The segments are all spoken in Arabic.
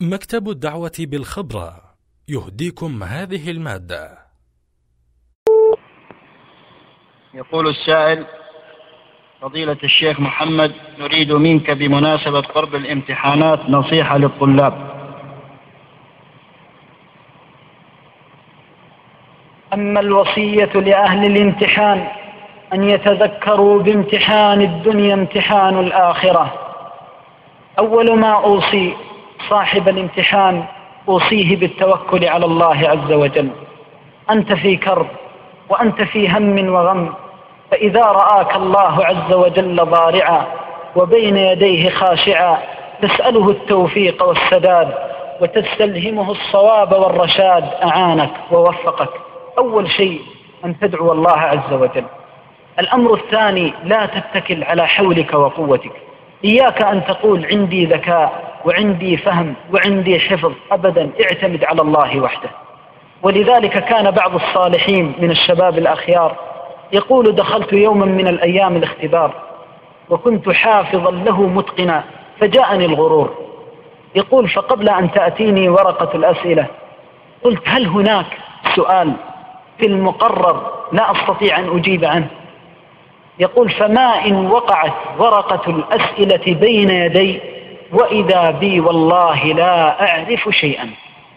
مكتب الدعوة بالخبرة يهديكم هذه المادة. يقول السائل: فضيلة الشيخ محمد، نريد منك بمناسبة قرب الامتحانات نصيحة للطلاب. أما الوصية لأهل الامتحان أن يتذكروا بامتحان الدنيا امتحان الآخرة. أول ما أوصي صاحب الامتحان أوصيه بالتوكل على الله عز وجل. أنت في كرب وأنت في هم وغم، فإذا رآك الله عز وجل ضارعا وبين يديه خاشعا تسأله التوفيق والسداد وتستلهمه الصواب والرشاد أعانك ووفقك. أول شيء أن تدعو الله عز وجل. الأمر الثاني: لا تتكل على حولك وقوتك. إياك أن تقول عندي ذكاء وعندي فهم وعندي حفظ، أبدا، اعتمد على الله وحده. ولذلك كان بعض الصالحين من الشباب الأخيار يقول: دخلت يوما من الأيام الاختبار وكنت حافظا له متقنا فجاءني الغرور. يقول: فقبل أن تأتيني ورقة الأسئلة قلت: هل هناك سؤال في المقرر لا أستطيع أن أجيب عنه؟ يقول: فما إن وقعت ورقة الأسئلة بين يدي وإذا بي والله لا أعرف شيئا.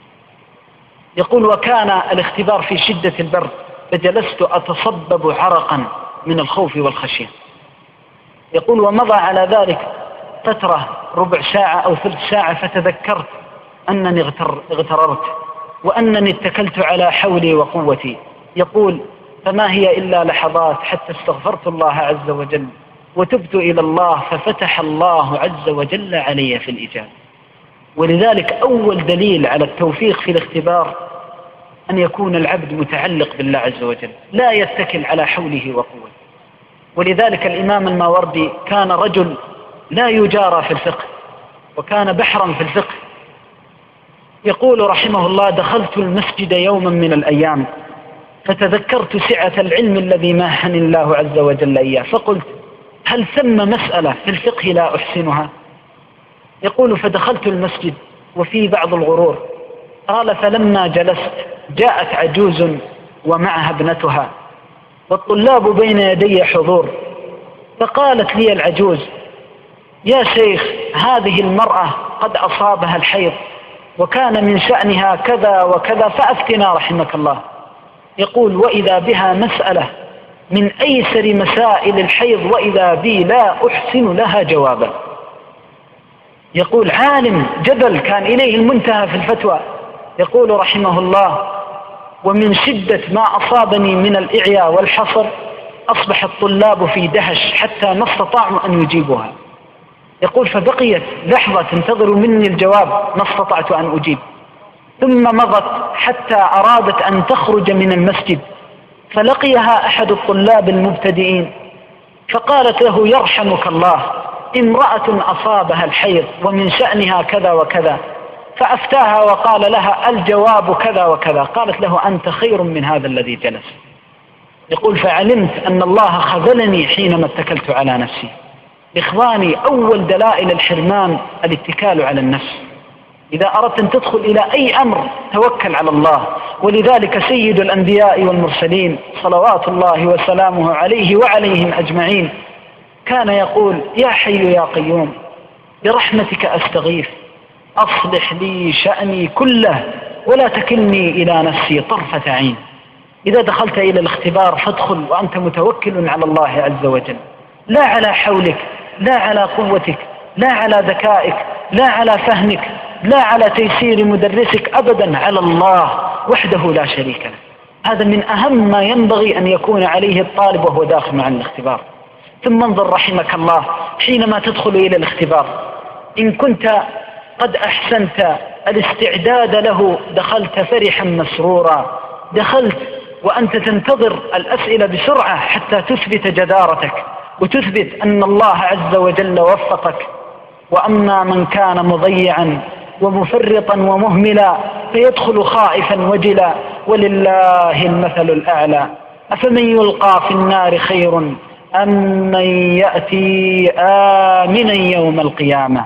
يقول: وكان الاختبار في شدة البرد فجلست أتصبب عرقا من الخوف والخشية. يقول: ومضى على ذلك فترة ربع ساعة أو ثلث ساعة فتذكرت أنني اغتررت وأنني اتكلت على حولي وقوتي. يقول: فما هي إلا لحظات حتى استغفرت الله عز وجل وتبت إلى الله ففتح الله عز وجل علي في الإجابة. ولذلك أول دليل على التوفيق في الاختبار أن يكون العبد متعلق بالله عز وجل، لا يتكل على حوله وقوته. ولذلك الإمام الماوردي كان رجل لا يجارى في الفقه وكان بحرا في الفقه. يقول رحمه الله: دخلت المسجد يوما من الأيام فتذكرت سعة العلم الذي منحني الله عز وجل إياه، فقلت: هل ثم مسألة في الفقه لا أحسنها؟ يقول: فدخلت المسجد وفي بعض الغرور. قال: فلما جلست جاءت عجوز ومعها ابنتها والطلاب بين يدي حضور، فقالت لي العجوز: يا شيخ، هذه المرأة قد أصابها الحيض وكان من شأنها كذا وكذا فأفتنا رحمك الله. يقول: وإذا بها مسألة من أيسر مسائل الحيض وإذا بي لا أحسن لها جوابا. يقول: عالم جبل كان إليه المنتهى في الفتوى. يقول رحمه الله: ومن شدة ما أصابني من الإعياء والحصر أصبح الطلاب في دهش حتى ما استطاعوا أن يجيبوها. يقول: فبقيت لحظة تنتظر مني الجواب ما استطعت أن أجيب، ثم مضت حتى أرادت أن تخرج من المسجد فلقيها أحد الطلاب المبتدئين فقالت له: يرحمك الله، امرأة أصابها الحيض ومن شأنها كذا وكذا. فأفتاها وقال لها: الجواب كذا وكذا. قالت له: أنت خير من هذا الذي جلس. يقول: فعلمت أن الله خذلني حينما اتكلت على نفسي. إخواني، أول دلائل الحرمان الاتكال على النفس. إذا أردت أن تدخل إلى أي أمر توكل على الله. ولذلك سيد الأنبياء والمرسلين صلوات الله وسلامه عليه وعليهم أجمعين كان يقول: يا حي يا قيوم برحمتك أستغيث أصلح لي شأني كله ولا تكلني إلى نفسي طرفة عين. إذا دخلت إلى الاختبار فادخل وأنت متوكل على الله عز وجل، لا على حولك، لا على قوتك، لا على ذكائك، لا على فهمك، لا على تيسير مدرسك، أبدا على الله وحده لا شريك له. هذا من أهم ما ينبغي أن يكون عليه الطالب وهو داخل مع الاختبار. ثم انظر رحمك الله حينما تدخل إلى الاختبار، إن كنت قد أحسنت الاستعداد له دخلت فرحا مسرورا، دخلت وأنت تنتظر الأسئلة بسرعة حتى تثبت جدارتك وتثبت أن الله عز وجل وفقك. وأما من كان مضيعا ومفرطا ومهملا فيدخل خائفا وجلا ولله المثل الأعلى. أفمن يلقى في النار خير أم من يأتي آمنا يوم القيامة.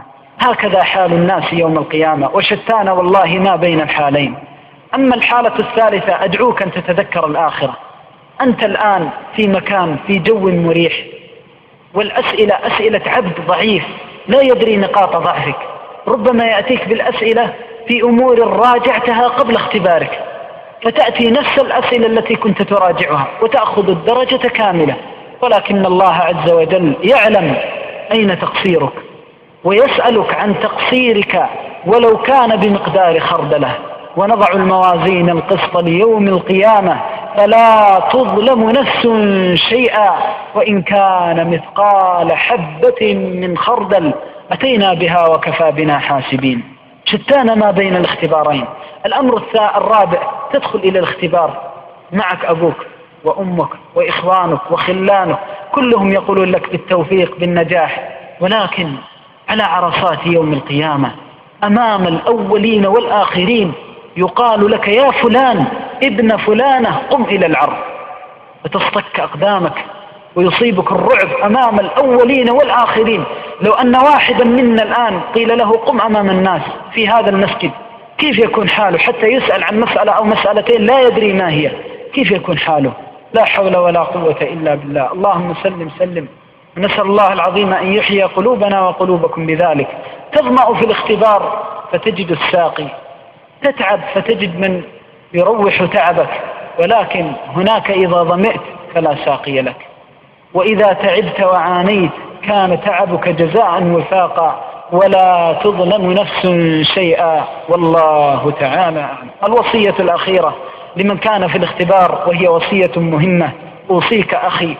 هكذا حال الناس يوم القيامة، وشتان والله ما بين الحالين. أما الحالة الثالثة أدعوك أن تتذكر الآخرة. أنت الآن في مكان في جو مريح، والأسئلة أسئلة عبد ضعيف لا يدري نقاط ضعفك، ربما يأتيك بالأسئلة في أمور راجعتها قبل اختبارك، فتأتي نفس الأسئلة التي كنت تراجعها وتأخذ الدرجة كاملة، ولكن الله عز وجل يعلم أين تقصيرك ويسألك عن تقصيرك ولو كان بمقدار خردله. ونضع الموازين القسط ليوم القيامة فلا تظلم نفس شيئا وإن كان مثقال حبة من خردل أتينا بها وكفى بنا حاسبين. شتان ما بين الاختبارين. الأمر الرابع، تدخل إلى الاختبار معك أبوك وأمك وإخوانك وخلانك، كلهم يقولون لك بالتوفيق بالنجاح، ولكن على عرصات يوم القيامة أمام الأولين والآخرين يقال لك يا فلان ابن فلانة قم إلى العرض، وتصطك أقدامك ويصيبك الرعب أمام الأولين والآخرين. لو أن واحدا منا الآن قيل له قم أمام الناس في هذا المسجد، كيف يكون حاله؟ حتى يسأل عن مسألة أو مسألتين لا يدري ما هي، كيف يكون حاله؟ لا حول ولا قوة إلا بالله. اللهم سلم سلم، ونسأل الله العظيم أن يحيي قلوبنا وقلوبكم بذلك. تظمأ في الاختبار فتجد الساقي، تتعب فتجد من يروح تعبك، ولكن هناك إذا ظمئت فلا ساقي لك، وإذا تعبت وعانيت كان تعبك جزاء وفاقا، ولا تظلم نفس شيئا والله تعالى أعلم. الوصية الأخيرة لمن كان في الاختبار، وهي وصية مهمة، أوصيك أخي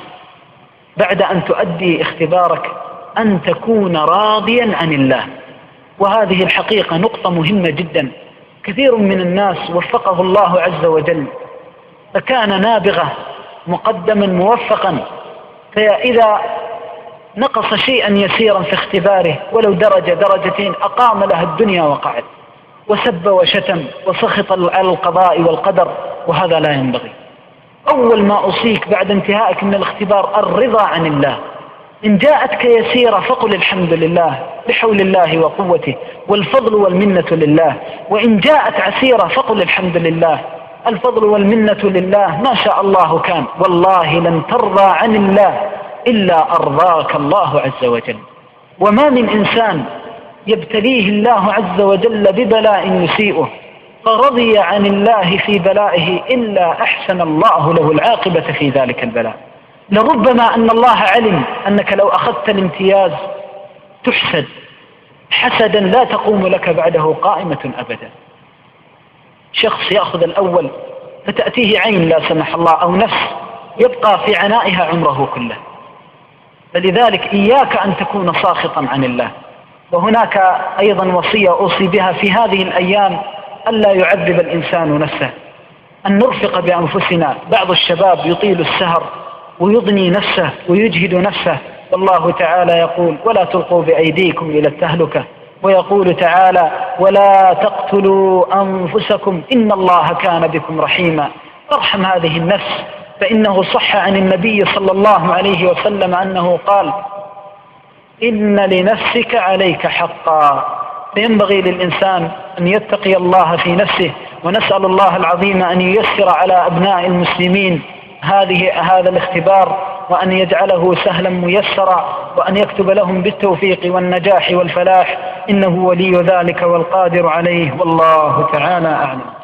بعد أن تؤدي اختبارك أن تكون راضيا عن الله. وهذه الحقيقة نقطة مهمة جدا. كثير من الناس وفقه الله عز وجل فكان نابغة مقدما موفقا، فإذا نقص شيئا يسيرا في اختباره ولو درجة درجتين أقام لها الدنيا وقعد، وسب وشتم وسخط على القضاء والقدر، وهذا لا ينبغي. أول ما أوصيك بعد انتهائك من الاختبار الرضا عن الله. إن جاءتك يسيرة فقل الحمد لله بحول الله وقوته، والفضل والمنة لله. وإن جاءت عسيرة فقل الحمد لله، الفضل والمنة لله، ما شاء الله كان. والله لن ترضى عن الله إلا أرضاك الله عز وجل. وما من إنسان يبتليه الله عز وجل ببلاء يسيئه فرضي عن الله في بلائه إلا أحسن الله له العاقبة في ذلك البلاء. لربما أن الله علم أنك لو أخذت الامتياز تحسد حسدا لا تقوم لك بعده قائمة أبدا. شخص يأخذ الأول فتأتيه عين لا سمح الله أو نفس يبقى في عنائها عمره كله. فلذلك إياك أن تكون ساخطا عن الله. وهناك أيضا وصية أوصي بها في هذه الأيام، ألا يعذب الإنسان نفسه، أن نرفق بأنفسنا. بعض الشباب يطيل السهر ويضني نفسه ويجهد نفسه، والله تعالى يقول ولا تلقوا بأيديكم إلى التهلكة، ويقول تعالى ولا تقتلوا أنفسكم إن الله كان بكم رحيما. فارحم هذه النفس، فإنه صح عن النبي صلى الله عليه وسلم أنه قال إن لنفسك عليك حقا. فينبغي للإنسان أن يتقي الله في نفسه، ونسأل الله العظيم أن ييسر على أبناء المسلمين هذا الاختبار، وأن يجعله سهلا ميسرا، وأن يكتب لهم بالتوفيق والنجاح والفلاح، إنه ولي ذلك والقادر عليه، والله تعالى أعلم.